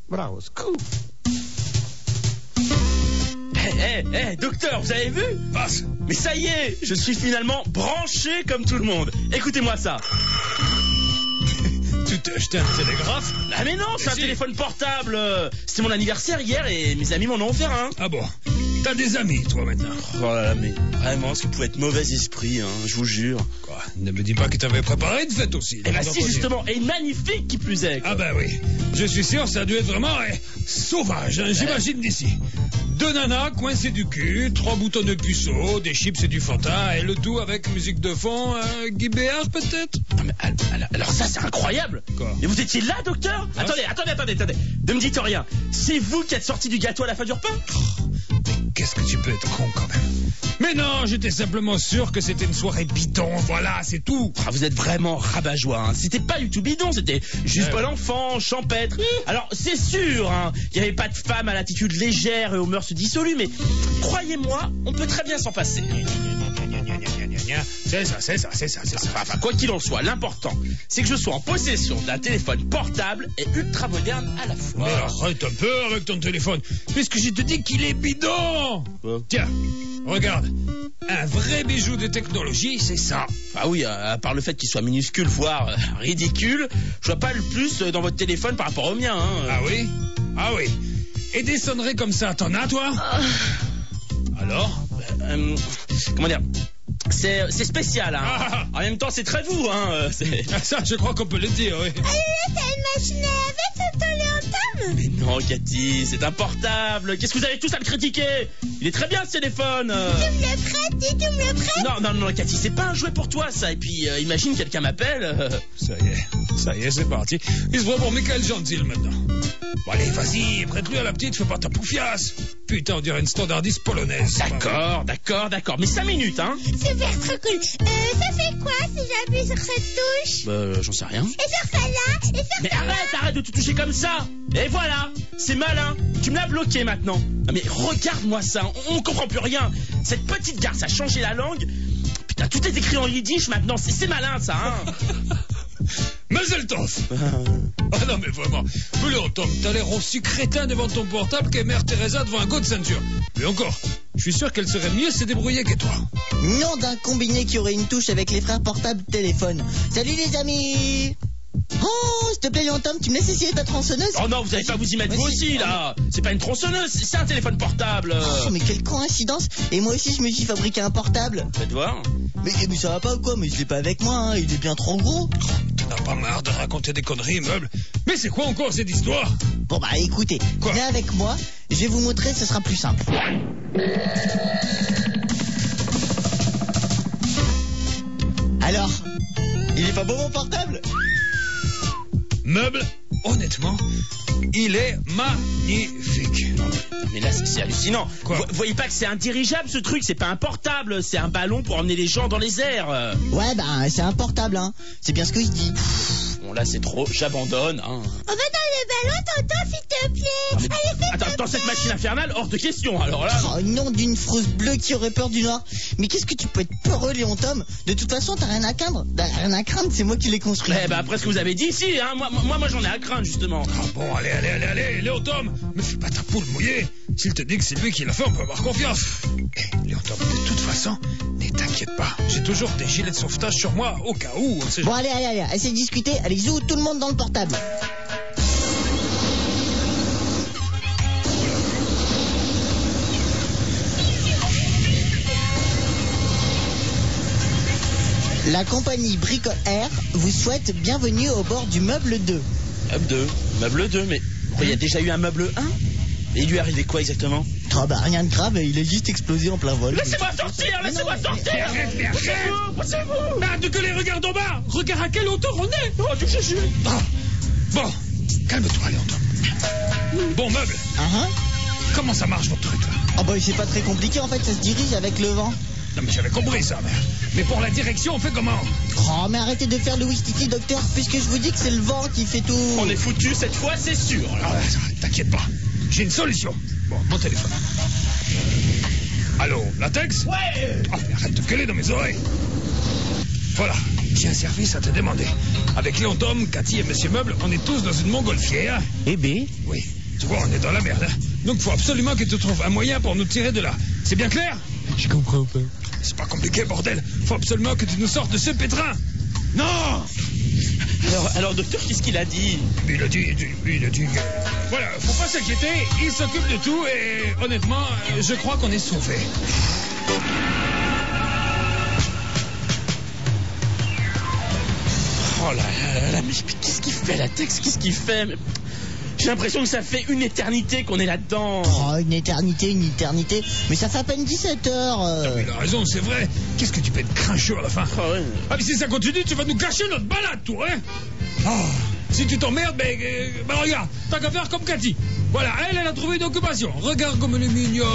Bravo, scoop. Docteur, vous avez vu? Passe. Mais ça y est, je suis finalement branché comme tout le monde. Écoutez-moi ça. Tu t'es acheté un télégraphe? Ah mais non, c'est un téléphone portable. C'était mon anniversaire hier et mes amis m'en ont offert un. Ah bon? T'as des amis, toi, maintenant? Oh là là, mais vraiment, ce que pouvait être mauvais esprit, hein, je vous jure. Quoi? Ne me dis pas que t'avais préparé une fête aussi. Eh ben si, justement, et magnifique qui plus est. Quoi. Ah ben oui, je suis sûr, ça a dû être vraiment sauvage, hein, j'imagine d'ici. 2 nanas coincées du cul, 3 boutons de puceau, des chips et du Fanta, et le tout avec musique de fond, Guy Béard peut-être? Non mais alors ça c'est incroyable. Quoi? Et vous étiez là, docteur? Ah, Attendez. Ne me dites rien. C'est vous qui êtes sorti du gâteau à la fin du repas? Mais qu'est-ce que tu peux être con quand même? Mais non, j'étais simplement sûr que c'était une soirée bidon, voilà, c'est tout. Ah, vous êtes vraiment rabat-joie, hein. C'était pas du tout bidon, c'était juste bon enfant, champêtre. Alors c'est sûr, hein, il n'y avait pas de femme à l'attitude légère et aux mœurs dissolues, mais croyez-moi, on peut très bien s'en passer. C'est ça. Enfin, quoi qu'il en soit, l'important, c'est que je sois en possession d'un téléphone portable et ultra moderne à la fois. Mais arrête un peu avec ton téléphone, puisque je te dis qu'il est bidon. Tiens, regarde, un vrai bijou de technologie, c'est ça. Ah oui, à part le fait qu'il soit minuscule, voire ridicule, je vois pas le plus dans votre téléphone par rapport au mien. Hein. Ah oui. Et des sonneries comme ça, t'en as, toi? Alors? Comment dire? C'est spécial, hein. En même temps, c'est très vous, hein. Ça, je crois qu'on peut le dire, oui. Allez, t'as une machine à laver, tonton Léontom? Mais non, Cathy, c'est un portable. Qu'est-ce que vous avez tous à le critiquer? Il est très bien, ce téléphone. Tu me le prêtes? Non, Cathy, c'est pas un jouet pour toi, ça. Et puis, imagine, quelqu'un m'appelle. Ça y est, c'est parti. Il se voit pour Michael Gentil, maintenant. Bon, allez, vas-y, prête-lui à la petite, fais pas ta poufiasse. Putain, on dirait une standardiste polonaise. D'accord. Mais 5 minutes, hein. Super, trop cool. Ça fait quoi si j'appuie sur cette touche? J'en sais rien. Et sur celle-là? Mais arrête de te toucher comme ça. Et voilà, c'est malin. Tu me l'as bloqué maintenant. Ah, mais regarde-moi ça, on comprend plus rien. Cette petite garce a changé la langue. Putain, tout est écrit en yiddish maintenant, c'est malin ça, hein. Mazel tov. Ah non mais vraiment, Léontom, t'as l'air aussi crétin devant ton portable qu'est Mère Teresa devant un go de ceinture. Mais encore, je suis sûr qu'elle serait mieux se débrouiller que toi. Nom d'un combiné qui aurait une touche avec les frères portables téléphone. Salut les amis. Oh, s'il te plaît Léontom, tu me laisses essayer ta tronçonneuse? Oh non, vous allez pas vous y mettre vous aussi là. C'est pas une tronçonneuse, c'est un téléphone portable. Oh, mais quelle coïncidence. Et moi aussi je me suis fabriqué un portable. Faites voir. Mais ça va pas ou quoi? Mais je l'ai pas avec moi, hein. Il est bien trop gros. T'en as pas marre de raconter des conneries, meuble? Mais c'est quoi encore cette histoire? Bon bah écoutez, quoi? Viens avec moi, je vais vous montrer, ce sera plus simple. Alors, il est pas beau mon portable? Meuble, honnêtement, il est magnifique. Mais là, c'est hallucinant. Quoi? Vous voyez pas que c'est un dirigeable ce truc? C'est pas un portable, c'est un ballon pour emmener les gens dans les airs. Ouais, bah c'est un portable, hein. C'est bien ce que je dis. Bon, là, c'est trop, j'abandonne. Hein. On va dans le ballon, tonton, s'il te plaît. Allez, fais Attends, dans cette machine infernale, hors de question. Alors là. Oh, nom d'une frousse bleue qui aurait peur du noir. Mais qu'est-ce que tu peux être peureux, Léontom? De toute façon, t'as rien à craindre. Rien à craindre, c'est moi qui l'ai construit. Eh ben, après ce que vous avez dit, si, hein. Moi, j'en ai à craindre, justement. Ah bon, allez, Léontom, me fais pas ta poule mouillée. S'il te dit que c'est lui qui l'a fait, on peut avoir confiance. Léontom, de toute façon, ne t'inquiète pas. J'ai toujours des gilets de sauvetage sur moi, au cas où. On sait bon, allez, essayez de discuter. Allez, zou, tout le monde dans le portable. La compagnie Brico Air vous souhaite bienvenue au bord du meuble 2. Meuble 2, mais il y a déjà eu un meuble 1? Et il lui est arrivé quoi exactement? Oh bah rien de grave, il a juste explosé en plein vol. Laissez-moi sortir. Poussez-vous. Arrête de gueuler, regarde en bas. Regarde à quelle hauteur on est. Oh, Dieu que Jésus. Bon, calme-toi, Léontom. Bon, meuble. Comment ça marche votre truc là? Oh bah c'est pas très compliqué en fait, ça se dirige avec le vent. Non mais j'avais compris ça, mais pour la direction on fait comment? Oh mais arrêtez de faire le Wistiti docteur, puisque je vous dis que c'est le vent qui fait tout. On est foutu cette fois, c'est sûr. T'inquiète pas, j'ai une solution. Bon, mon téléphone. Allô, latex? Ouais. Oh mais arrête de gueuler dans mes oreilles. Voilà, j'ai un service à te demander. Avec Léon Tom, Cathy et Monsieur Meuble, on est tous dans une montgolfière. Eh ben. Oui, tu vois, on est dans la merde. Hein. Donc faut absolument que tu trouves un moyen pour nous tirer de là. C'est bien clair? Je comprends pas. C'est pas compliqué, bordel. Faut absolument que tu nous sortes de ce pétrin. Non! Alors, docteur, qu'est-ce qu'il a dit? Il a dit que... Voilà, faut pas s'inquiéter, il s'occupe de tout et honnêtement, je crois qu'on est sauvés. Oh là là, mais qu'est-ce qu'il fait, la Tex? Qu'est-ce qu'il fait? J'ai l'impression que ça fait une éternité qu'on est là-dedans. Oh, une éternité. Mais ça fait à peine 17 heures. Ah, il a raison, c'est vrai. Qu'est-ce que tu peux être grincheux à la fin? Oh, ouais. Ah, mais si ça continue, tu vas nous gâcher notre balade, toi, hein? Oh, si tu t'emmerdes, ben regarde, t'as qu'à faire comme Cathy. Voilà, elle a trouvé une occupation. Regarde comme elle est mignonne.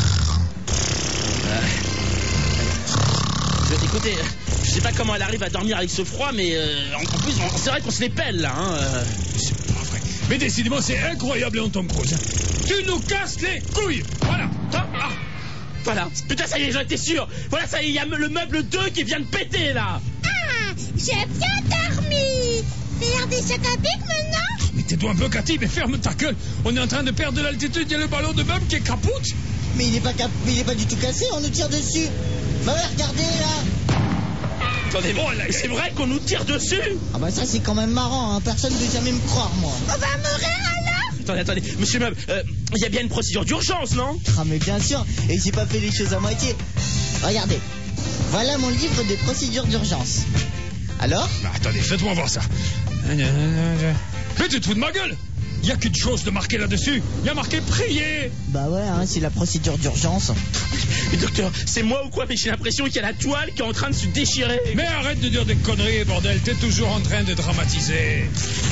Écoutez, je sais pas comment elle arrive à dormir avec ce froid, mais en plus, c'est vrai qu'on se les pèle, là. Hein. C'est pas vrai. Mais décidément, c'est incroyable, Léon Tom Cruise. Tu nous casses les couilles. Voilà. Ah, voilà. Putain, ça y est, j'en étais sûr. Voilà, ça y est, il y a le meuble 2 qui vient de péter, là. Ah, j'ai bien dormi. C'est l'heure des chocs à pic maintenant? Mais tais-toi un peu, Cathy, mais ferme ta gueule. On est en train de perdre de l'altitude. Il y a le ballon de meuble qui est capoute. Mais il est pas du tout cassé, on nous tire dessus. Bah ouais, regardez là. Attendez, bon, c'est vrai qu'on nous tire dessus? Ah bah ça c'est quand même marrant, hein. Personne ne veut jamais me croire, moi. On va mourir alors? Attendez, monsieur Meuble, il y a bien une procédure d'urgence, non? Ah mais bien sûr, et j'ai pas fait les choses à moitié. Regardez, voilà mon livre de procédure d'urgence. Alors? Bah, attendez, faites-moi voir ça. Mais tu te fous de ma gueule? Il y a qu'une chose de marqué là-dessus. Il y a marqué prier. Bah ouais, hein, c'est la procédure d'urgence. Mais docteur, c'est moi ou quoi? Mais j'ai l'impression qu'il y a la toile qui est en train de se déchirer. Mais arrête de dire des conneries, bordel. T'es toujours en train de dramatiser.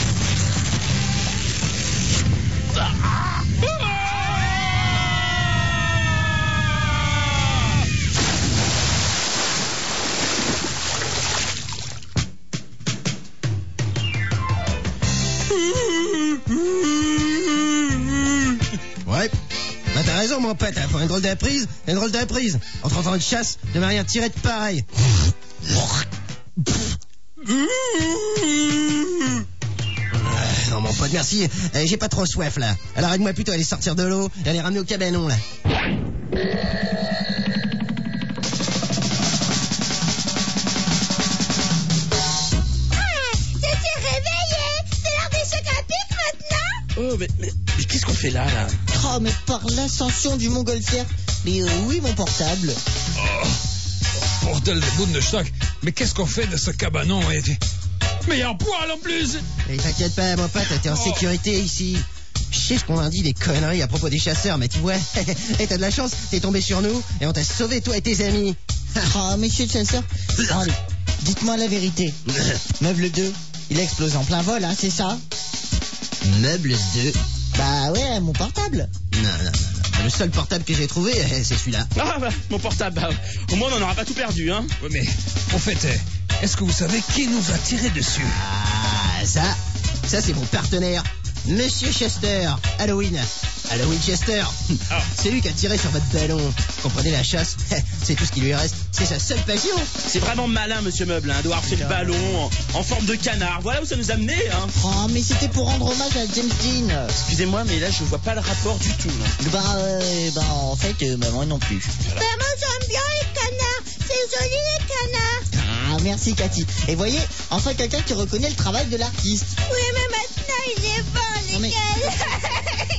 Ouais, bah t'as raison mon pote, pour une drôle de reprise, en 30 ans de chasse, de rien tirer de pareil. Non mon pote, merci, j'ai pas trop soif là. Alors aide-moi plutôt à aller sortir de l'eau et à les ramener au cabanon là. Oh, mais qu'est-ce qu'on fait là? Oh, mais par l'ascension du montgolfière. Mais oui, mon portable. Oh, bordel de Bundestag. Mais qu'est-ce qu'on fait de ce cabanon? Mais il y a un poil en plus. Et t'inquiète pas, mon pote, t'es en sécurité ici. Je sais ce qu'on a dit des conneries à propos des chasseurs, mais tu vois, et t'as de la chance, t'es tombé sur nous et on t'a sauvé, toi et tes amis. Oh, monsieur le chasseur. Allez, dites-moi la vérité. Meuble 2, il a explosé en plein vol, hein, c'est ça? Meuble 2. Bah ouais, mon portable. Non. Le seul portable que j'ai trouvé, c'est celui-là. Ah bah, mon portable, bah, au moins on n'en aura pas tout perdu, hein. Oui, mais, en fait, est-ce que vous savez qui nous a tiré dessus? Ah, ça c'est mon partenaire, Monsieur Chester, Halloween Chester. C'est lui qui a tiré sur votre ballon. Comprenez, la chasse, c'est tout ce qui lui reste. C'est sa seule passion. C'est vraiment malin, monsieur Meuble, hein, d'avoir fait le ballon en forme de canard. Voilà où ça nous a mené, hein. Oh, mais c'était pour rendre hommage à James Dean. Excusez-moi, mais là, je vois pas le rapport du tout, là. En fait, moi non plus. Bah, moi, j'aime bien les canards. C'est joli, les canards. Ah, merci, Cathy. Et voyez, enfin quelqu'un qui reconnaît le travail de l'artiste. Oui, mais maintenant, il est bon, les gars.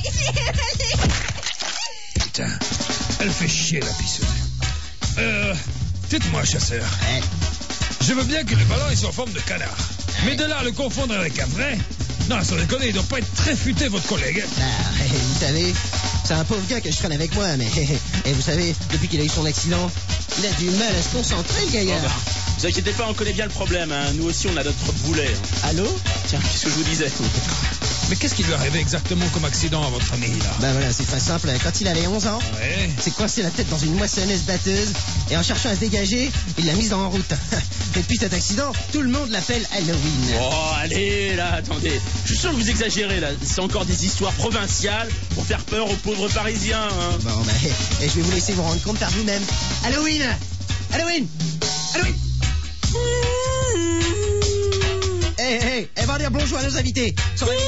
Putain, elle fait chier, la pisseuse. Dites-moi, chasseur. Ouais. Je veux bien que le ballon soit en forme de canard. Mais de là à le confondre avec un vrai... Non, sans déconner, il doit pas être très futé, votre collègue. Vous savez, c'est un pauvre gars que je traîne avec moi, mais... Et vous savez, depuis qu'il a eu son accident, il a du mal à se concentrer, le gaillard. Oh bah, vous inquiétez pas, on connaît bien le problème, hein. Nous aussi, on a notre boulet. Hein. Allô? Tiens, qu'est-ce que je vous disais? Mais qu'est-ce qui lui est arrivé exactement comme accident à votre ami, là? Ben voilà, c'est très simple. Quand il avait 11 ans, Ouais. il s'est coincé la tête dans une moissonneuse batteuse et en cherchant à se dégager, il l'a mise en route. Et depuis cet accident, tout le monde l'appelle Halloween. Oh, allez, là, attendez. Je suis sûr que vous exagérez, là. C'est encore des histoires provinciales pour faire peur aux pauvres Parisiens, hein. Bon, ben, et je vais vous laisser vous rendre compte par vous-même. Halloween! Halloween! Halloween! Hé, va dire bonjour à nos invités. Sans réveiller.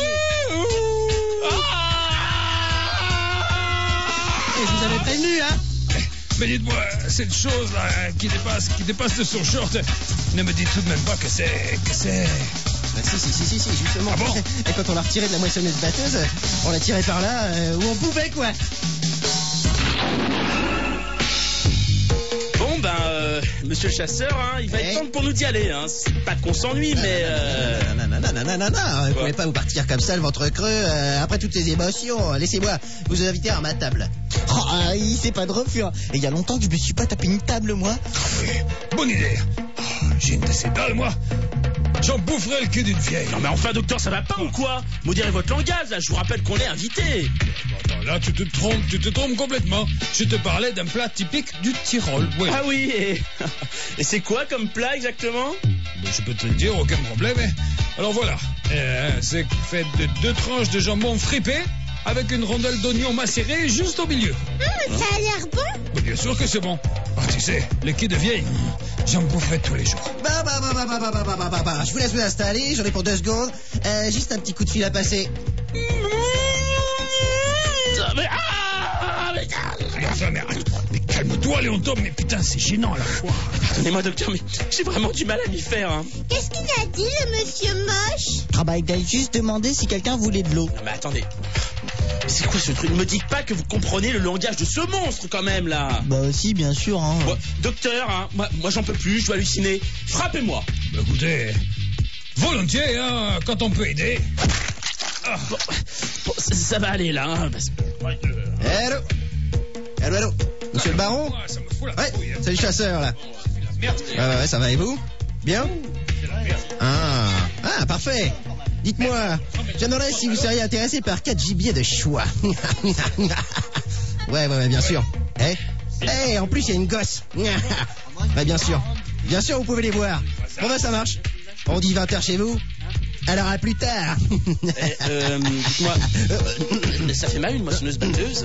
Et je vous avais prévenu, hein. Mais dites-moi, cette chose-là qui dépasse de son short, ne me dites tout de même pas que c'est... Bah, si, justement. Ah bon? Et quand on l'a retiré de la moissonneuse batteuse, on l'a tiré par là où on pouvait, quoi. Bon, monsieur le chasseur, hein, il va être temps pour nous d'y aller. Hein. C'est pas qu'on s'ennuie, mais... Non, vous pouvez pas vous partir comme ça, le ventre creux, après toutes ces émotions. Laissez-moi vous inviter à ma table. Oh, c'est pas de refus. Hein. Et il y a longtemps que je me suis pas tapé une table, moi. Ah oui, bonne idée. Oh, j'ai une de ces dalles, moi. J'en boufferai le cul d'une vieille. Non mais enfin, docteur, ça va pas ou quoi? Modérez votre langage, là, je vous rappelle qu'on est invité. Attends, là, tu te trompes complètement. Je te parlais d'un plat typique du Tyrol. Oui. Ah oui, et c'est quoi comme plat exactement? Je peux te le dire, aucun problème. Alors voilà, c'est fait de 2 tranches de jambon fripé avec une rondelle d'oignon macéré juste au milieu. Ça a l'air bon. Mais bien sûr que c'est bon. Ah, tu sais, les quilles de vieille, j'en boufferai tous les jours. Je vous laisse vous installer, j'en ai pour 2 secondes. Juste un petit coup de fil à passer. Mais calme-toi, Léon Tom, mais putain, c'est gênant à la fois. Pardonnez-moi, docteur, mais j'ai vraiment du mal à m'y faire. Hein. Qu'est-ce qu'il a dit, le monsieur moche? Ah bah, il a juste demandé si quelqu'un voulait de l'eau. Non mais attendez. Mais c'est quoi ce truc? Ne me dites pas que vous comprenez le langage de ce monstre quand même là. Bah si, bien sûr. Hein. Bon, docteur, hein, moi j'en peux plus, je dois halluciner. Frappez-moi. Bah, écoutez, volontiers, hein, quand on peut aider. Ah. Bon, ça va aller là. Hein, parce... Allô. Monsieur le baron? Ça me fout la trouille, hein. C'est le chasseur là. Ouais, ça va et vous? Bien? Ah, parfait. Dites-moi, j'aimerais si vous seriez intéressé par 4 gibiers de choix. Ouais, bien sûr. En plus, il y a une gosse. Ouais, bien sûr. Bien sûr, vous pouvez les voir. Bon, ça marche. On dit 20h chez vous. Alors, à plus tard. Dites-moi, ça fait mal une moissonneuse batteuse?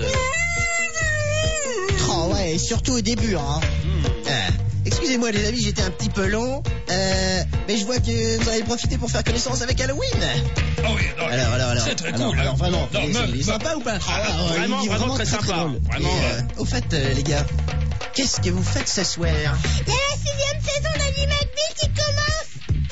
Oh ouais, surtout au début, hein. Excusez-moi les amis, j'étais un petit peu long, mais je vois que vous avez profité pour faire connaissance avec Halloween. Ah oui, non, Alors, c'est très cool. Alors vraiment, Non, il est sympa ou pas? Vraiment très sympa. Vraiment. Au fait, les gars, qu'est-ce que vous faites ce soir? Il y a la 6e saison d'Animacville qui commence.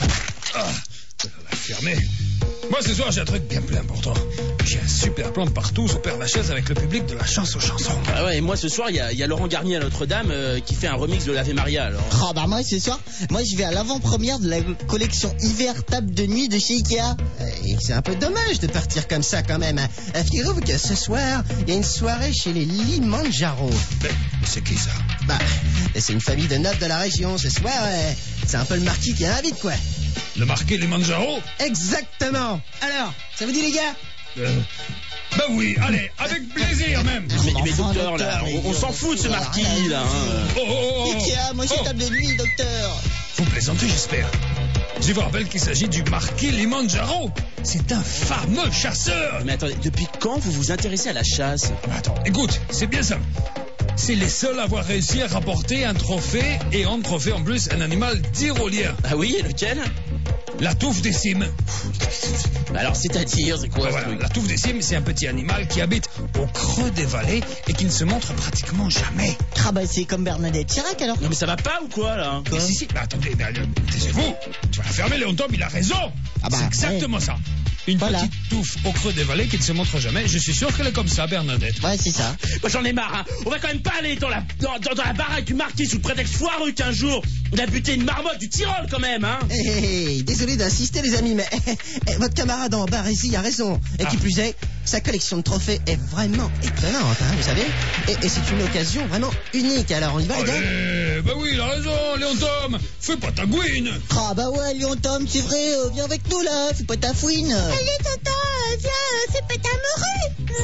Ça va fermer. Moi, ce soir, j'ai un truc bien plus important. J'ai un super plan de partout sous Père Lachaise avec le public de la chasse aux chansons. Ah ouais, et moi, ce soir, il y a Laurent Garnier à Notre-Dame qui fait un remix de l'Ave Maria, alors. Oh bah moi, ce soir, je vais à l'avant-première de la collection hiver table de nuit de chez Ikea. Et c'est un peu dommage de partir comme ça quand même. Figurez-vous que ce soir, il y a une soirée chez les Limanjaro. Mais c'est qui ça? Bah, c'est une famille de nobles de la région. Ce soir, c'est un peu le marquis qui invite, quoi. Le marquis Limanjaro? Exactement. Alors, ça vous dit les gars? Ben oui, allez, avec plaisir même. Mais docteur, là, on s'en fout de ce marquis, là. Hein. Ikea, moi j'ai table de nuit, docteur. Vous plaisantez, j'espère. Je vous rappelle qu'il s'agit du marquis Limanjaro. C'est un fameux chasseur. Mais attendez, depuis quand vous vous intéressez à la chasse? Attends, écoute, c'est bien simple. C'est les seuls à avoir réussi à rapporter un trophée et en trophée en plus un animal tyrolien. Ah oui, et lequel? La touffe des cimes. Alors, c'est-à-dire, c'est quoi ce truc? La touffe des cimes, c'est un petit animal qui habite au creux des vallées et qui ne se montre pratiquement jamais. Ah bah c'est comme Bernadette Chirac alors. Non mais ça va pas ou quoi là? Mais si, mais attendez, taisez-vous. Tu vas la fermer, Léon Tom, il a raison. C'est exactement ça. Une petite touffe au creux des vallées qui ne se montre jamais. Je suis sûr qu'elle est comme ça, Bernadette. Ouais, c'est ça. Moi j'en ai marre, hein. On va quand même pas aller dans la baraque du marquis sous prétexte foireux qu'un jour on a buté une marmotte du Tyrol quand même, hein. Désolé d'insister les amis, mais votre camarade en Barésie a raison. Et qui plus est, sa collection de trophées est vraiment étonnante, hein, vous savez. Et c'est une occasion vraiment unique. Alors on y va les gars? Bah oui, il a raison, Léon Tom. Fais pas ta gouine. Ah bah ouais, Léon Tom, c'est vrai, viens avec nous là, fais pas ta fouine. Allez, tonton, viens, fais pas ta morue.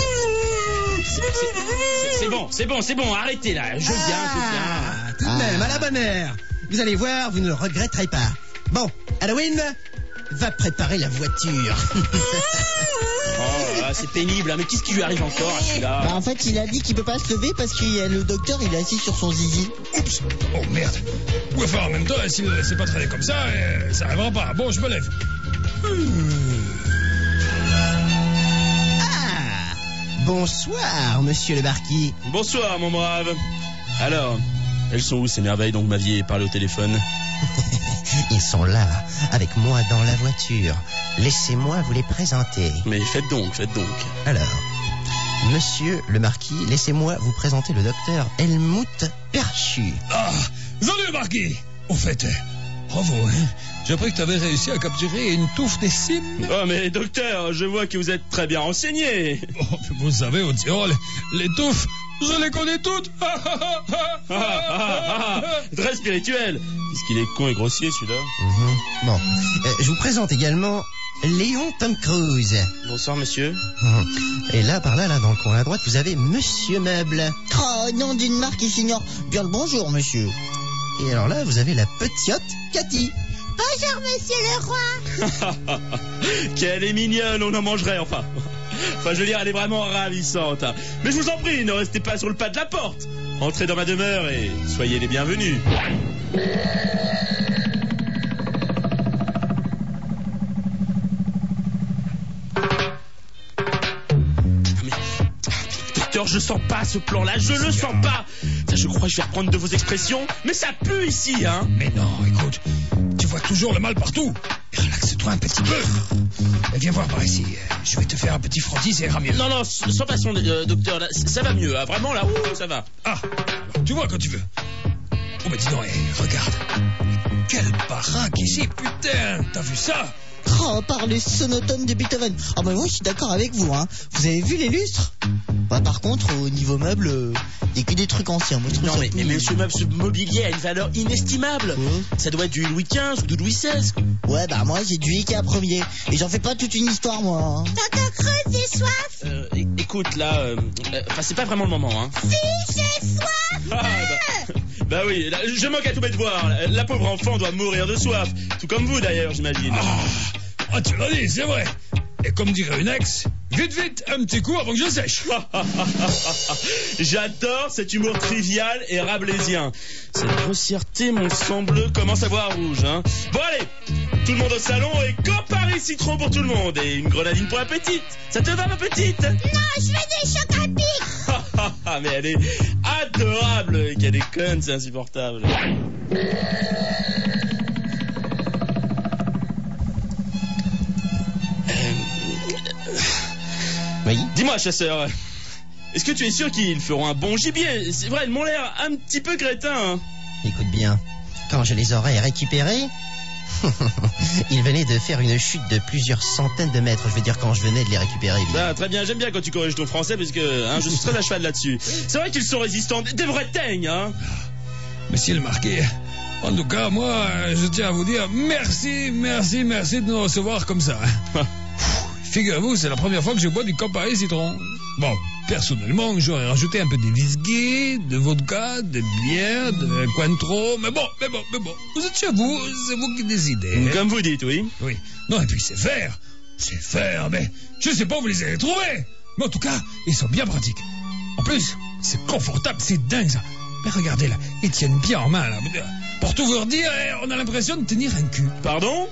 C'est bon, arrêtez là, je viens. Tout de même, à la bonne heure. Vous allez voir, vous ne le regretterez pas. Bon, Halloween, va préparer la voiture. Oh là, c'est pénible, hein. Mais qu'est-ce qui lui arrive encore à celui-là? Bah en fait, il a dit qu'il peut pas se lever parce que le docteur, il est assis sur son zizi. Oups, oh merde. Ouais, enfin, en même temps, s'il ne laissait pas traîner comme ça, ça arrivera pas. Bon, je me lève. Ah, bonsoir, monsieur le marquis. Bonsoir, mon brave. Alors, elles sont où ces merveilles dont vous m'aviez parlé au téléphone? Ils sont là, avec moi dans la voiture. Laissez-moi vous les présenter. Mais faites donc. Alors, monsieur le marquis, laissez-moi vous présenter le docteur Helmut Perchu. Ah, salut, marquis. Au fait, bravo, hein. J'ai appris que tu avais réussi à capturer une touffe des cimes. Oh, mais docteur, je vois que vous êtes très bien renseigné. Oh, vous savez, au Tyrol, les touffes, je les connais toutes. Très spirituel. Qu'est-ce qu'il est con et grossier, celui-là. Bon, je vous présente également Léon Tom Cruise. Bonsoir, monsieur. Et là, par là, dans le coin à droite, vous avez Monsieur Meuble. Oh, nom d'une marque qui s'ignore. Bien le bonjour, monsieur. Et alors là, vous avez la petite Cathy. Bonjour, monsieur le roi. Qu'elle est mignonne, on en mangerait, enfin, je veux dire, elle est vraiment ravissante. Mais je vous en prie, ne restez pas sur le pas de la porte. Entrez dans ma demeure et soyez les bienvenus. Docteur, je sens pas ce plan-là, je le sens pas. Je crois que je vais reprendre de vos expressions, mais ça pue ici, hein. Mais non, écoute, tu vois toujours le mal partout. Relaxe-toi un petit peu. Viens voir par ici. Je vais te faire un petit frottis, ça ira mieux. Non, sans façon, docteur, là, ça va mieux, hein. Vraiment, là, ça va. Ah, alors, tu vois quand tu veux. Oh, mais dis donc, regarde. Quelle baraque ici, putain. T'as vu ça? Oh, par les sonotones de Beethoven. Ah bah moi je suis d'accord avec vous, hein. Vous avez vu les lustres? Bah par contre au niveau meuble, il n'y a que des trucs anciens. Moi, je trouve non ça mais monsieur Meuble, ce mobilier a une valeur inestimable. Ça doit être du Louis XV ou du Louis XVI. Ouais bah moi j'ai du Ikea premier. Et j'en fais pas toute une histoire moi, hein. Tonton Cruise, j'ai soif. Écoute là, c'est pas vraiment le moment, hein. Si, j'ai soif. Bah oui, là, je manque à tout mettre voir. La pauvre enfant doit mourir de soif. Tout comme vous d'ailleurs, j'imagine. Ah, tu l'as dit, c'est vrai. Et comme dirait une ex, vite, un petit coup avant que je sèche. J'adore cet humour trivial et rabelaisien. Cette grossièreté, mon sang bleu, commence à voir rouge, hein. Bon allez, tout le monde au salon et Campari citron pour tout le monde. Et une grenadine pour la petite. Ça te va, ma petite? Non, je veux des chocs à pic. Mais elle est adorable. Et qu'elle est conne, c'est insupportable. Oui. Dis-moi, chasseur, est-ce que tu es sûr qu'ils feront un bon gibier? C'est vrai, ils m'ont l'air un petit peu crétins, hein. Écoute bien, quand je les aurai récupérés, ils venaient de faire une chute de plusieurs centaines de mètres. Je veux dire quand je venais de les récupérer. Bah, très bien, j'aime bien quand tu corriges ton français parce que je suis très à cheval là-dessus. C'est vrai qu'ils sont résistants, des vrais teignes, hein. Monsieur le marquis, en tout cas, moi, je tiens à vous dire merci de nous recevoir comme ça. Figurez-vous, c'est la première fois que je bois du Campari citron. Bon, personnellement, j'aurais rajouté un peu de whisky, de vodka, de bière, de Cointreau, mais bon, vous êtes chez vous, c'est vous qui décidez. Comme vous dites, oui. Oui. Non, et puis c'est faire, mais je sais pas où vous les avez trouvés. Mais en tout cas, ils sont bien pratiques. En plus, c'est confortable, c'est dingue ça. Mais regardez là, ils tiennent bien en main là. Pour tout vous redire, on a l'impression de tenir un cul. Pardon?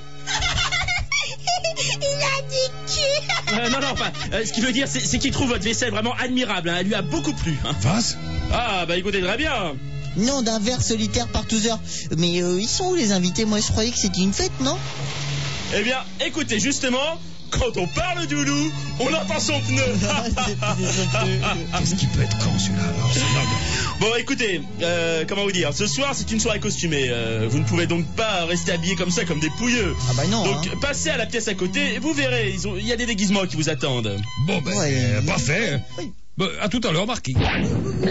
Il a dit cul. Non, enfin, ce qu'il veut dire, c'est qu'il trouve votre vaisselle vraiment admirable, hein. Elle lui a beaucoup plu, hein. Face? Ah, bah écoutez, très bien. Nom d'un verre solitaire par 12 heures. Mais ils sont où les invités? Moi je croyais que c'était une fête, non? Eh bien, écoutez, justement, quand on parle du loup, on entend son pneu. Qu'est-ce qui peut être con celui-là alors, c'est dingue. Bon, écoutez, comment vous dire, ce soir c'est une soirée costumée. Vous ne pouvez donc pas rester habillés comme ça, comme des pouilleux. Ah bah non. Donc hein. passez à la pièce à côté, et vous verrez, il y a des déguisements qui vous attendent. Bon, ben, Ouais. parfait. Oui. Ben, à tout à l'heure, marquis. Ouais,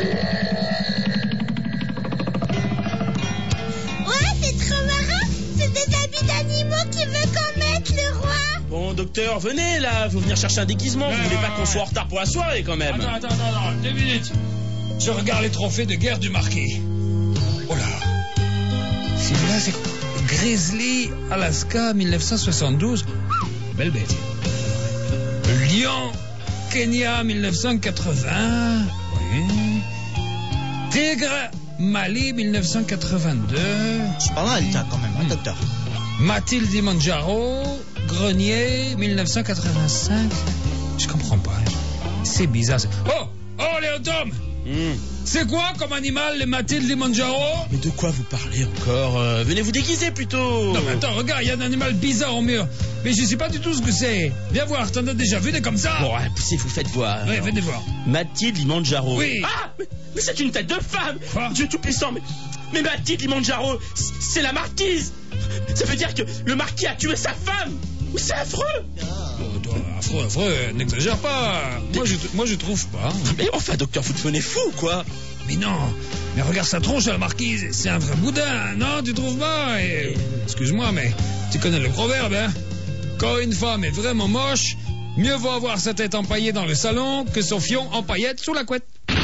c'est trop marrant. C'est des habits d'animaux qui veut qu'on mette le roi. Bon, docteur, venez là, faut venir chercher un déguisement. Vous voulez pas qu'on soit en retard pour la soirée quand même? Attends, 2 minutes. Je regarde les trophées de guerre du marquis. Oh là. Celui-là, c'est Grizzly, Alaska, 1972. Belle bête. Lion, Kenya, 1980. Oui. Tigre, Mali, 1982. C'est pas mal ça quand même, hein, docteur. Mathilde Manjaro, grenier, 1985. Je comprends pas. C'est bizarre. Oh, Léon Tom! C'est quoi comme animal les Matilles de Mandjaro? Mais de quoi vous parlez encore? Venez vous déguiser plutôt. Non mais attends, regarde, il y a un animal bizarre au mur. Mais je sais pas du tout ce que c'est. Viens voir, t'en as déjà vu des comme ça? Bon, poussez, vous faites voir. Ouais, venez voir. Mathilde Limanjaro. Oui. Ah, mais c'est une tête de femme. Quoi? Dieu tout-puissant, mais Mathilde Limanjaro, c'est la marquise. Ça veut dire que le marquis a tué sa femme. Mais c'est affreux. Affreux, n'exagère pas. Moi je trouve pas. Mais enfin, docteur, vous devenez fou, quoi. Mais non, mais regarde sa tronche à la marquise, c'est un vrai boudin, non, tu trouves pas? Et, excuse-moi, mais tu connais le proverbe, hein? Quand une femme est vraiment moche, mieux vaut avoir sa tête empaillée dans le salon que son fion en paillettes sous la couette.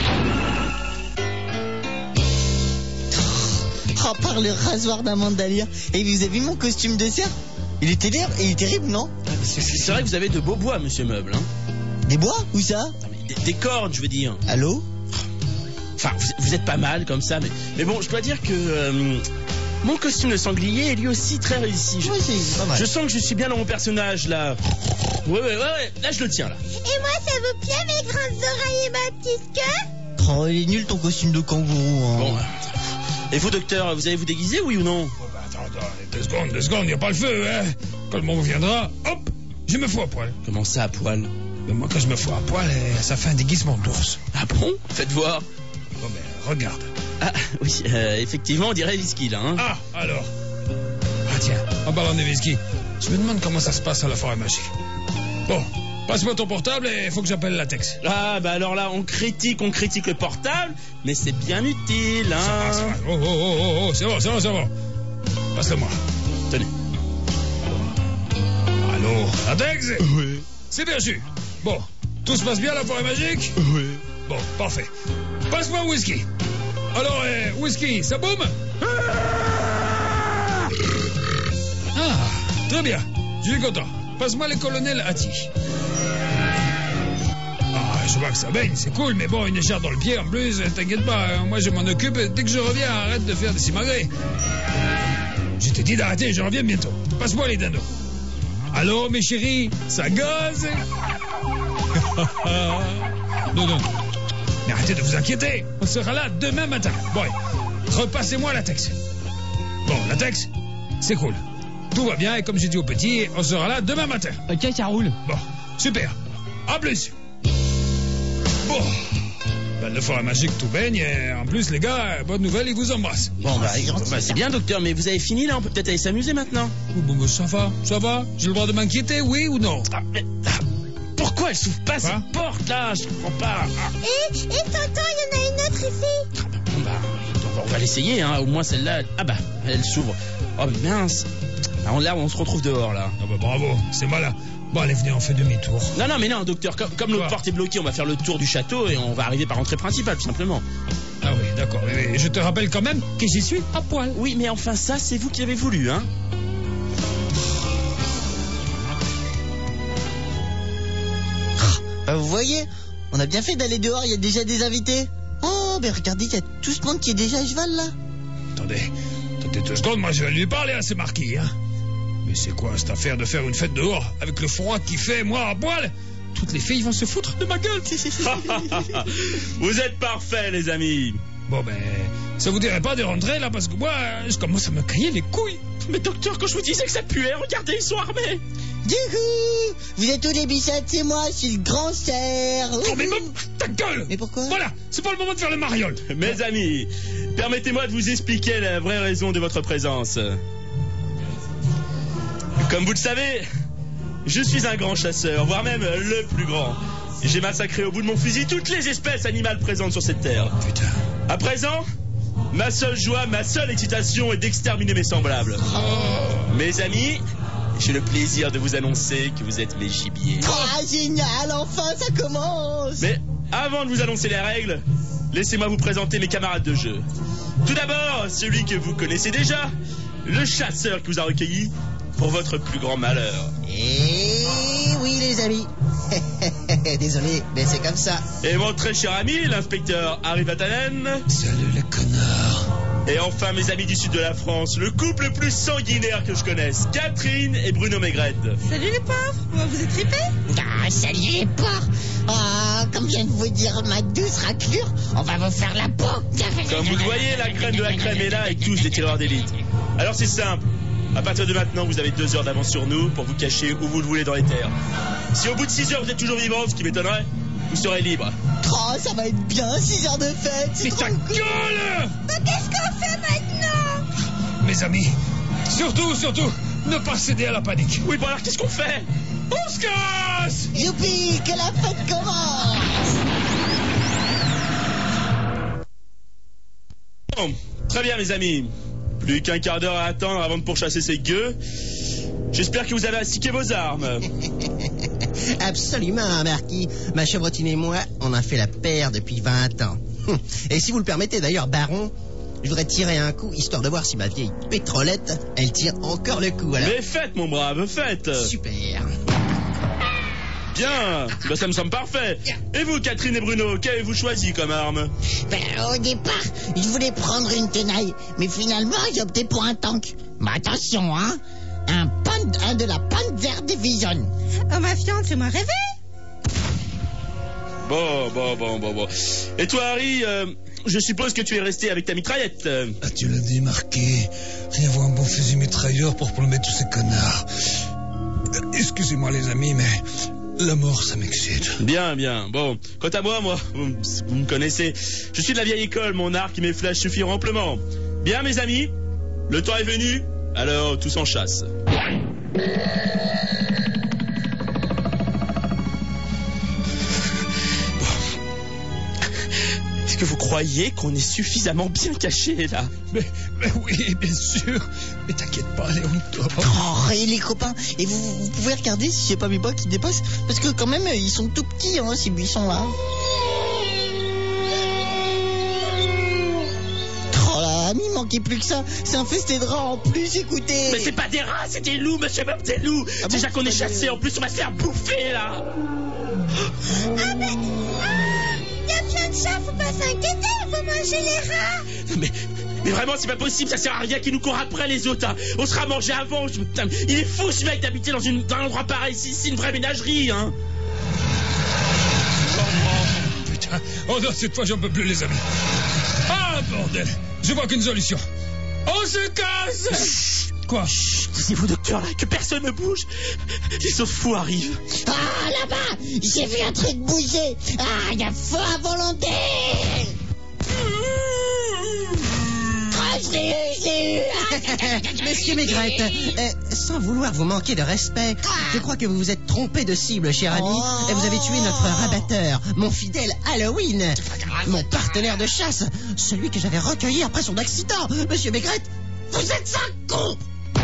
Oh, par le rasoir d'Amandalia. Et vous avez vu mon costume de cerf? Il est terrible, non? C'est vrai que vous avez de beaux bois, monsieur Meuble, hein. Des bois? Où ça? Non, mais des cordes, je veux dire. Allô? Enfin, vous êtes pas mal comme ça, mais bon, je dois dire que mon costume de sanglier est lui aussi très réussi. Oui, c'est pas mal. Je sens que je suis bien dans mon personnage, là. Ouais, là je le tiens, là. Et moi, ça vous plaît, mes grandes oreilles et ma petite queue? Oh, il est nul ton costume de kangourou, hein. Bon, et vous, docteur, vous allez vous déguiser, oui ou non? Attends, 2 secondes, y a pas le feu, hein. Quand le moment viendra, hop, je me fous à poil. Comment ça, à poil? Mais moi, quand je me fous à poil, ça fait un déguisement d'ours. Ah bon? Faites voir. Bon, ben, regarde. Ah, oui, effectivement, on dirait whisky, là, hein. Ah, alors. Ah, tiens, en parlant de whisky, je me demande comment ça se passe à la forêt magique. Bon, passe-moi ton portable et il faut que j'appelle Latex. Ah, bah alors là, on critique le portable, mais c'est bien utile, hein. Ça va. Oh, c'est bon. Passe-le-moi. Tenez. Allô, Latex? Oui. C'est bien sûr. Bon, tout se passe bien à la forêt magique? Oui. Bon, parfait. Passe-moi un whisky. Alors, whisky, ça boum? Ah, très bien. Je suis content. Passe-moi les colonels Hattie. Ah, je vois que ça baigne, c'est cool, mais bon, une écharpe dans le pied en plus, t'inquiète pas, moi je m'en occupe. Dès que je reviens, arrête de faire des simagrées. Je t'ai dit d'arrêter, je reviens bientôt. Passe-moi les dindos. Allô, mes chéris, ça gaze? Non. Mais arrêtez de vous inquiéter, on sera là demain matin. Bon, repassez-moi Latex. Bon, Latex, c'est cool. Tout va bien et comme j'ai dit au petit, on sera là demain matin. Ok, ça roule. Bon, super. À plus. Bon. Ben, le forêt magique tout baigne et en plus les gars, bonne nouvelle, ils vous embrassent. Bon, bah c'est bien, docteur, mais vous avez fini là, on peut peut-être aller s'amuser maintenant. Bon, ça va. J'ai le droit de m'inquiéter, oui ou non? Pourquoi elle s'ouvre pas cette porte là? Je comprends pas. Et tonton, il y en a une autre ici. Bon, bah, on va l'essayer, hein. Au moins celle-là, elle s'ouvre. Oh mince. Alors là, on se retrouve dehors là. Ah bah bravo, c'est malin. Bon, allez, venez, on fait demi-tour. Non, mais non, docteur, comme l'autre porte est bloquée, on va faire le tour du château et on va arriver par l'entrée principale, tout simplement. Ah oui, d'accord. Mais je te rappelle quand même que j'y suis à poil. Oui, mais enfin ça, c'est vous qui avez voulu, hein. Vous voyez, on a bien fait d'aller dehors, il y a déjà des invités. Oh, mais regardez, il y a tout ce monde qui est déjà à cheval, là. Attendez 2 secondes, moi je vais lui parler à ces marquis, hein. Mais c'est quoi cette affaire de faire une fête dehors avec le froid qui fait, moi, à poil? Toutes les filles vont se foutre de ma gueule. Vous êtes parfaits, les amis. Bon, ben, ça vous dirait pas de rentrer, là, parce que moi, je commence à me cailler les couilles. Mais docteur, quand je vous disais que ça puait, regardez, ils sont armés. Youhou! Vous êtes tous les bichettes, c'est moi, je suis le grand cerf. Oh, mais ta gueule! Mais pourquoi? Voilà, c'est pas le moment de faire le mariole. Mes amis, permettez-moi de vous expliquer la vraie raison de votre présence. Comme vous le savez, je suis un grand chasseur, voire même le plus grand. J'ai massacré au bout de mon fusil toutes les espèces animales présentes sur cette terre. Putain. À présent, ma seule joie, ma seule excitation est d'exterminer mes semblables. Mes amis, j'ai le plaisir de vous annoncer que vous êtes mes gibiers. Ah, génial, enfin, ça commence. Mais avant de vous annoncer les règles, laissez-moi vous présenter mes camarades de jeu. Tout d'abord, celui que vous connaissez déjà, le chasseur qui vous a recueilli pour votre plus grand malheur. Et oui, les amis. Désolé, mais c'est comme ça. Et mon très cher ami, l'inspecteur Harry Vatanen. Salut les connards. Et enfin, mes amis du sud de la France, le couple le plus sanguinaire que je connaisse, Catherine et Bruno Maigrette. Salut les pauvres, vous êtes tripés? Ah, salut les porcs. Ah, comme vient de vous dire ma douce raclure, on va vous faire la peau. Comme vous le voyez, la crème de la crème est là avec tous des tireurs d'élite. Alors c'est simple, à partir de maintenant, vous avez 2 heures d'avance sur nous pour vous cacher où vous le voulez dans les terres. Si au bout de 6 heures vous êtes toujours vivant, ce qui m'étonnerait, vous serez libre. Oh, ça va être bien, 6 heures de fête. Mais ta gueule! Qu'est-ce qu'on fait maintenant? Mes amis, surtout, ne pas céder à la panique. Oui, bon alors qu'est-ce qu'on fait? On se casse! Youpi, que la fête commence. Bon, très bien mes amis. Plus qu'un quart d'heure à attendre avant de pourchasser ces gueux. J'espère que vous avez astiqué vos armes. Absolument, Marquis. Ma chevrotine et moi, on a fait la paire depuis 20 ans. Et si vous le permettez d'ailleurs, Baron, je voudrais tirer un coup, histoire de voir si ma vieille pétrolette, elle tient encore le coup. Alors... Mais faites, mon brave, faites. Super. Bien, ben, ça me semble parfait. Et vous, Catherine et Bruno, qu'avez-vous choisi comme arme? Au départ, je voulais prendre une tenaille, mais finalement, j'ai opté pour un tank. Mais attention, hein, un de la Panzer Division. Oh ma fiante, fais-moi rêver. Bon. Et toi, Harry, je suppose que tu es resté avec ta mitraillette. Ah, tu l'as dit, Marquis. Rien voir un bon fusil mitrailleur pour plomber tous ces connards. Excusez-moi, les amis, mais la mort, ça m'excite. Bien. Bon, quant à moi, vous me connaissez. Je suis de la vieille école, mon arc et mes flèches suffiront amplement. Bien, mes amis, le temps est venu, alors tous en chasse. Est-ce que vous croyez qu'on est suffisamment bien caché là? Mais oui, bien sûr. Mais t'inquiète pas, Léon. Oh, et les copains, et vous pouvez regarder si c'est pas mes bas qui dépassent, parce que quand même, ils sont tout petits, hein, ces buissons-là. Oh là, il manquait plus que ça. C'est un festin de rats en plus, écoutez. Mais c'est pas des rats, c'est des loups, monsieur, même des loups. Ah Déjà bon, qu'on est chassés, en plus on va se faire bouffer là. Y a plein de chats, faut pas s'inquiéter, faut manger les rats. Mais vraiment, c'est pas possible, ça sert à rien qu'ils nous courent après les autres. Hein. On sera mangé avant. Putain, il est fou ce mec d'habiter dans un endroit pareil. C'est une vraie ménagerie, hein. Oh, putain. Oh non, cette fois, j'en peux plus, les amis. Ah, bordel. Je vois qu'une solution. On se casse. Quoi? Taisez-vous, docteur, là, que personne ne bouge. Les sauves fous arrivent. Ah, là-bas, j'ai vu un truc bouger. Ah, il y a feu à volonté. Ah, je l'ai eu. Monsieur Maigrette, sans vouloir vous manquer de respect, je crois que vous vous êtes trompé de cible, cher ami, et vous avez tué notre rabatteur, mon fidèle Halloween, mon partenaire de chasse, celui que j'avais recueilli après son accident. Monsieur Maigrette, vous êtes un con.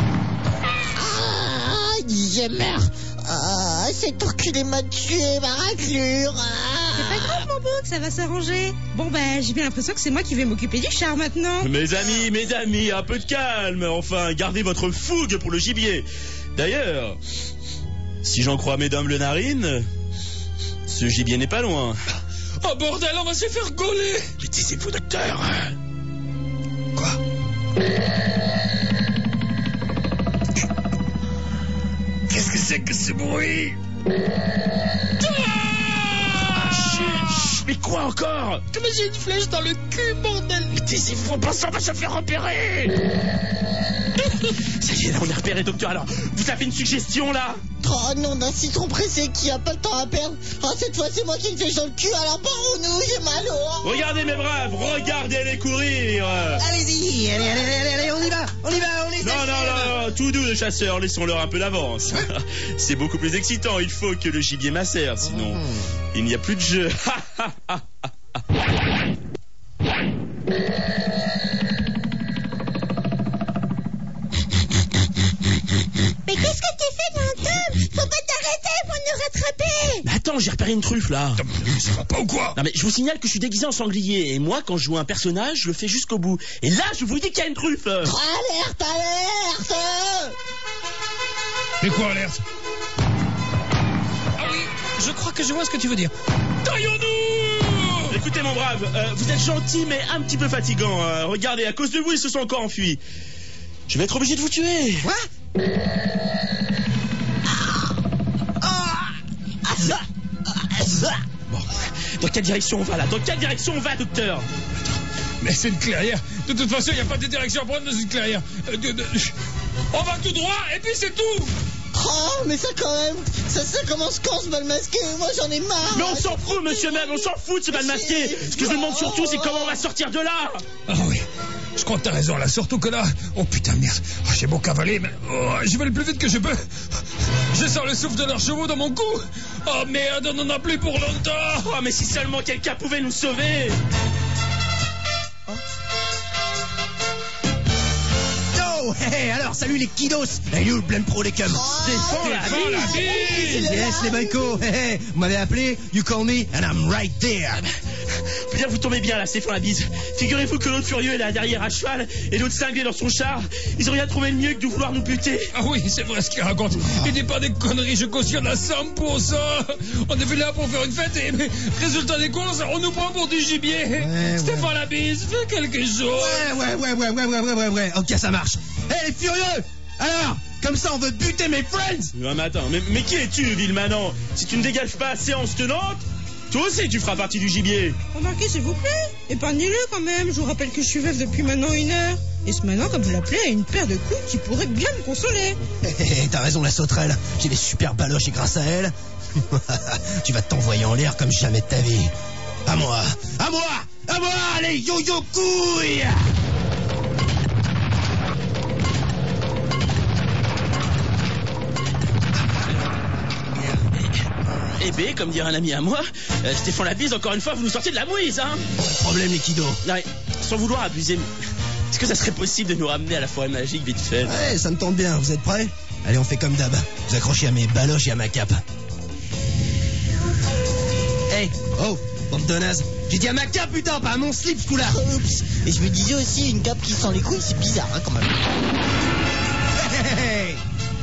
Ah, je meurs. Ah, cet enculé m'a tué, ma raclure. C'est pas grave, mon bouc, ça va s'arranger. Bon, j'ai bien l'impression que c'est moi qui vais m'occuper du char maintenant. Mes amis, un peu de calme. Enfin, gardez votre fougue pour le gibier. D'ailleurs, si j'en crois mesdames le narine, ce gibier n'est pas loin. Oh, bordel, on va se faire gauler. Mais taisez-vous, docteur. Quoi? Qu'est-ce que c'est que ce bruit? Chut, mais quoi encore? Mais j'ai une flèche dans le cul, bordel. Mais taisez-vous, on va se faire repérer. Ça y est, là, on est repéré, docteur. Alors, vous avez une suggestion, là? Oh non, d'un citron pressé qui a pas le temps à perdre. Oh, cette fois, c'est moi qui me fais dans le cul, alors barrons-nous, j'ai mal au haut. Regardez, mes braves, regardez-les courir. Allez-y, allez, on y va, on les Non, tout doux, les chasseurs, laissons-leur un peu d'avance. C'est beaucoup plus excitant, il faut que le gibier macère, sinon il n'y a plus de jeu. Mais qu'est-ce que tu fais, Fantôme? Faut pas t'arrêter pour nous rattraper. Mais attends, j'ai repéré une truffe, là. Ça va pas ou quoi? Non, mais je vous signale que je suis déguisé en sanglier, et moi, quand je joue un personnage, je le fais jusqu'au bout. Et là, je vous dis qu'il y a une truffe. Alerte. Mais quoi, alerte? Ah oui, je crois que je vois ce que tu veux dire. Taillons-nous! écoutez mon brave, vous êtes gentil mais un petit peu fatigant. Regardez, à cause de vous, ils se sont encore enfuis. Je vais être obligé de vous tuer. Quoi? Bon, dans quelle direction on va là? Dans quelle direction on va, docteur? Mais c'est une clairière. De toute façon, il n'y a pas de direction à prendre dans une clairière. On va tout droit et puis c'est tout. Oh, mais ça quand même, ça commence quand ce bal masqué? Moi j'en ai marre. Mais on s'en fout, monsieur même, on s'en fout de ce bal masqué. Ce que je me demande surtout, c'est comment on va sortir de là. Ah oui, je crois que t'as raison là, surtout que là... Oh putain, merde, j'ai beau cavaler, mais je vais le plus vite que je peux. Je sens le souffle de leurs chevaux dans mon cou. Oh merde, on n'en a plus pour longtemps. Oh, mais si seulement quelqu'un pouvait nous sauver. Oh, hey, alors, salut les kiddos. Hey, you, le blême pro, les cums. Stéphane Labisse. Yes, les bancos. Hey, hey, vous m'avez appelé, you call me, and I'm right there. Bien, vous tombez bien là, Stéphane Labisse. Figurez-vous que l'autre furieux est là derrière à cheval et l'autre cinglé dans son char. Ils ont rien trouvé de mieux que de vouloir nous buter. Ah oui, c'est vrai ce qu'il raconte. Il dit pas des conneries, je cautionne à 100%. On est venu là pour faire une fête et résultat des courses, on nous prend pour du gibier. Ouais, Stéphane Labisse, fais quelque chose. Ouais. Ok, ça marche. Hey, les furieux. Alors, comme ça, on veut buter mes friends. Ah, mais attends, mais qui es-tu, Villemanant? Si tu ne dégages pas séance tenante, toi aussi tu feras partie du gibier. Remarquez, s'il vous plaît. Épargnez-le quand même. Je vous rappelle que je suis veuve depuis maintenant 1 heure. Et ce Manon, comme vous l'appelez, a une paire de couilles qui pourrait bien me consoler. Hey, t'as raison, la sauterelle. J'ai des super baloches et grâce à elle, tu vas t'envoyer en l'air comme jamais de ta vie. À moi, les yo-yo couilles. Eh ben, comme dirait un ami à moi, Stéphane Labisse, encore une fois, vous nous sortez de la mouise, hein. Pas de problème, les kiddos. Ouais, sans vouloir abuser, mais est-ce que ça serait possible de nous ramener à la forêt magique vite fait? Ouais, ça me tente bien. Vous êtes prêts? Allez, on fait comme d'hab. Vous accrochez à mes baloches et à ma cape. Hey, oh, bande de nazes. J'ai dit à ma cape, putain, pas à mon slip, ce coup-là. Oups. Et je me disais aussi, une cape qui sent les couilles, c'est bizarre, hein, quand même. Hey.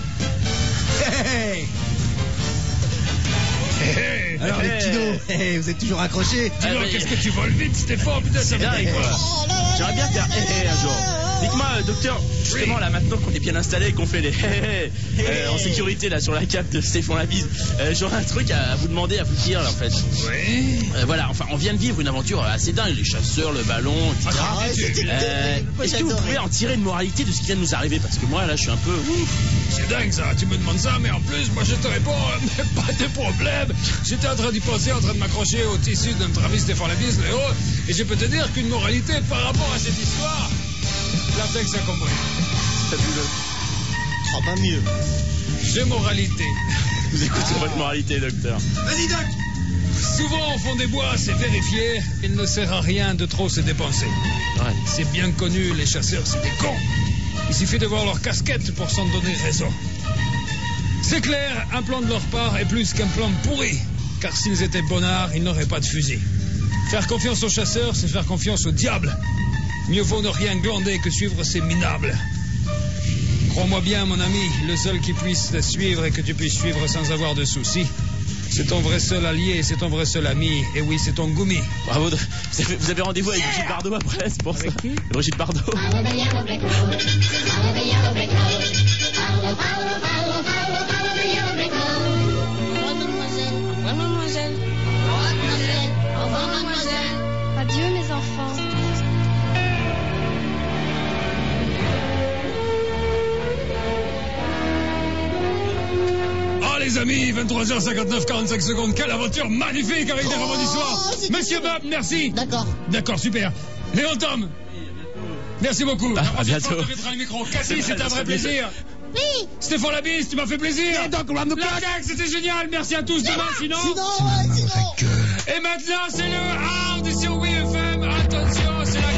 Alors, les kiddos, hey, vous êtes toujours accrochés? Dis-moi, qu'est-ce que tu voles vite, Stéphane? Putain, ça va dingue, quoi. Oh là là. J'aimerais bien faire un jour. Dites-moi, docteur, justement, là, maintenant qu'on est bien installé et qu'on fait les en sécurité, là, sur la cape de Stéphane Labisse, j'aurais un truc à vous demander, à vous dire, là, en fait. Oui. Voilà, enfin, on vient de vivre une aventure assez dingue, les chasseurs, le ballon, etc. Est-ce que vous pouvez en tirer une moralité de ce qui vient de nous arriver? Parce que moi, là, je suis un peu... C'est dingue ça, tu me demandes ça, mais en plus, moi je te réponds, mais pas de problème. J'étais en train d'y penser, en train de m'accrocher au tissu de notre ami Stéphane Labisse, le héros, et je peux te dire qu'une moralité par rapport à cette histoire, la texte a compris. Fabuleux. Oh, pas mieux. J'ai moralité. Vous écoutez votre moralité, docteur. Vas-y, Doc. Souvent, au fond des bois, c'est vérifié, il ne sert à rien de trop se dépenser. Ouais. C'est bien connu, les chasseurs, c'est des cons. Il suffit de voir leur casquette pour s'en donner raison. C'est clair, un plan de leur part est plus qu'un plan pourri. Car s'ils étaient bonnards, ils n'auraient pas de fusil. Faire confiance aux chasseurs, c'est faire confiance au diable. Mieux vaut ne rien glander que suivre ces minables. Crois-moi bien, mon ami, le seul qui puisse te suivre et que tu puisses suivre sans avoir de soucis, c'est ton vrai seul allié, c'est ton vrai seul ami. Et oui, c'est ton goumi. Bravo, vous avez rendez-vous avec Brigitte Bardot après, c'est pour ça. Brigitte Bardot. Adieu mes enfants. Oh les amis, 23h59, 45 secondes, quelle aventure magnifique avec des rebondissoirs. Monsieur Bob, merci. D'accord, super. Léon Tom, merci beaucoup. À bientôt. On te mettra le micro. Cassie, c'était un vrai plaisir. Oui. Stéphane Labisse, tu m'as fait plaisir. Et donc, round the La clock. gag, c'était génial. Merci à tous. Demain, sinon. Sinon. Et maintenant, c'est le hard sur WFM. Attention, c'est la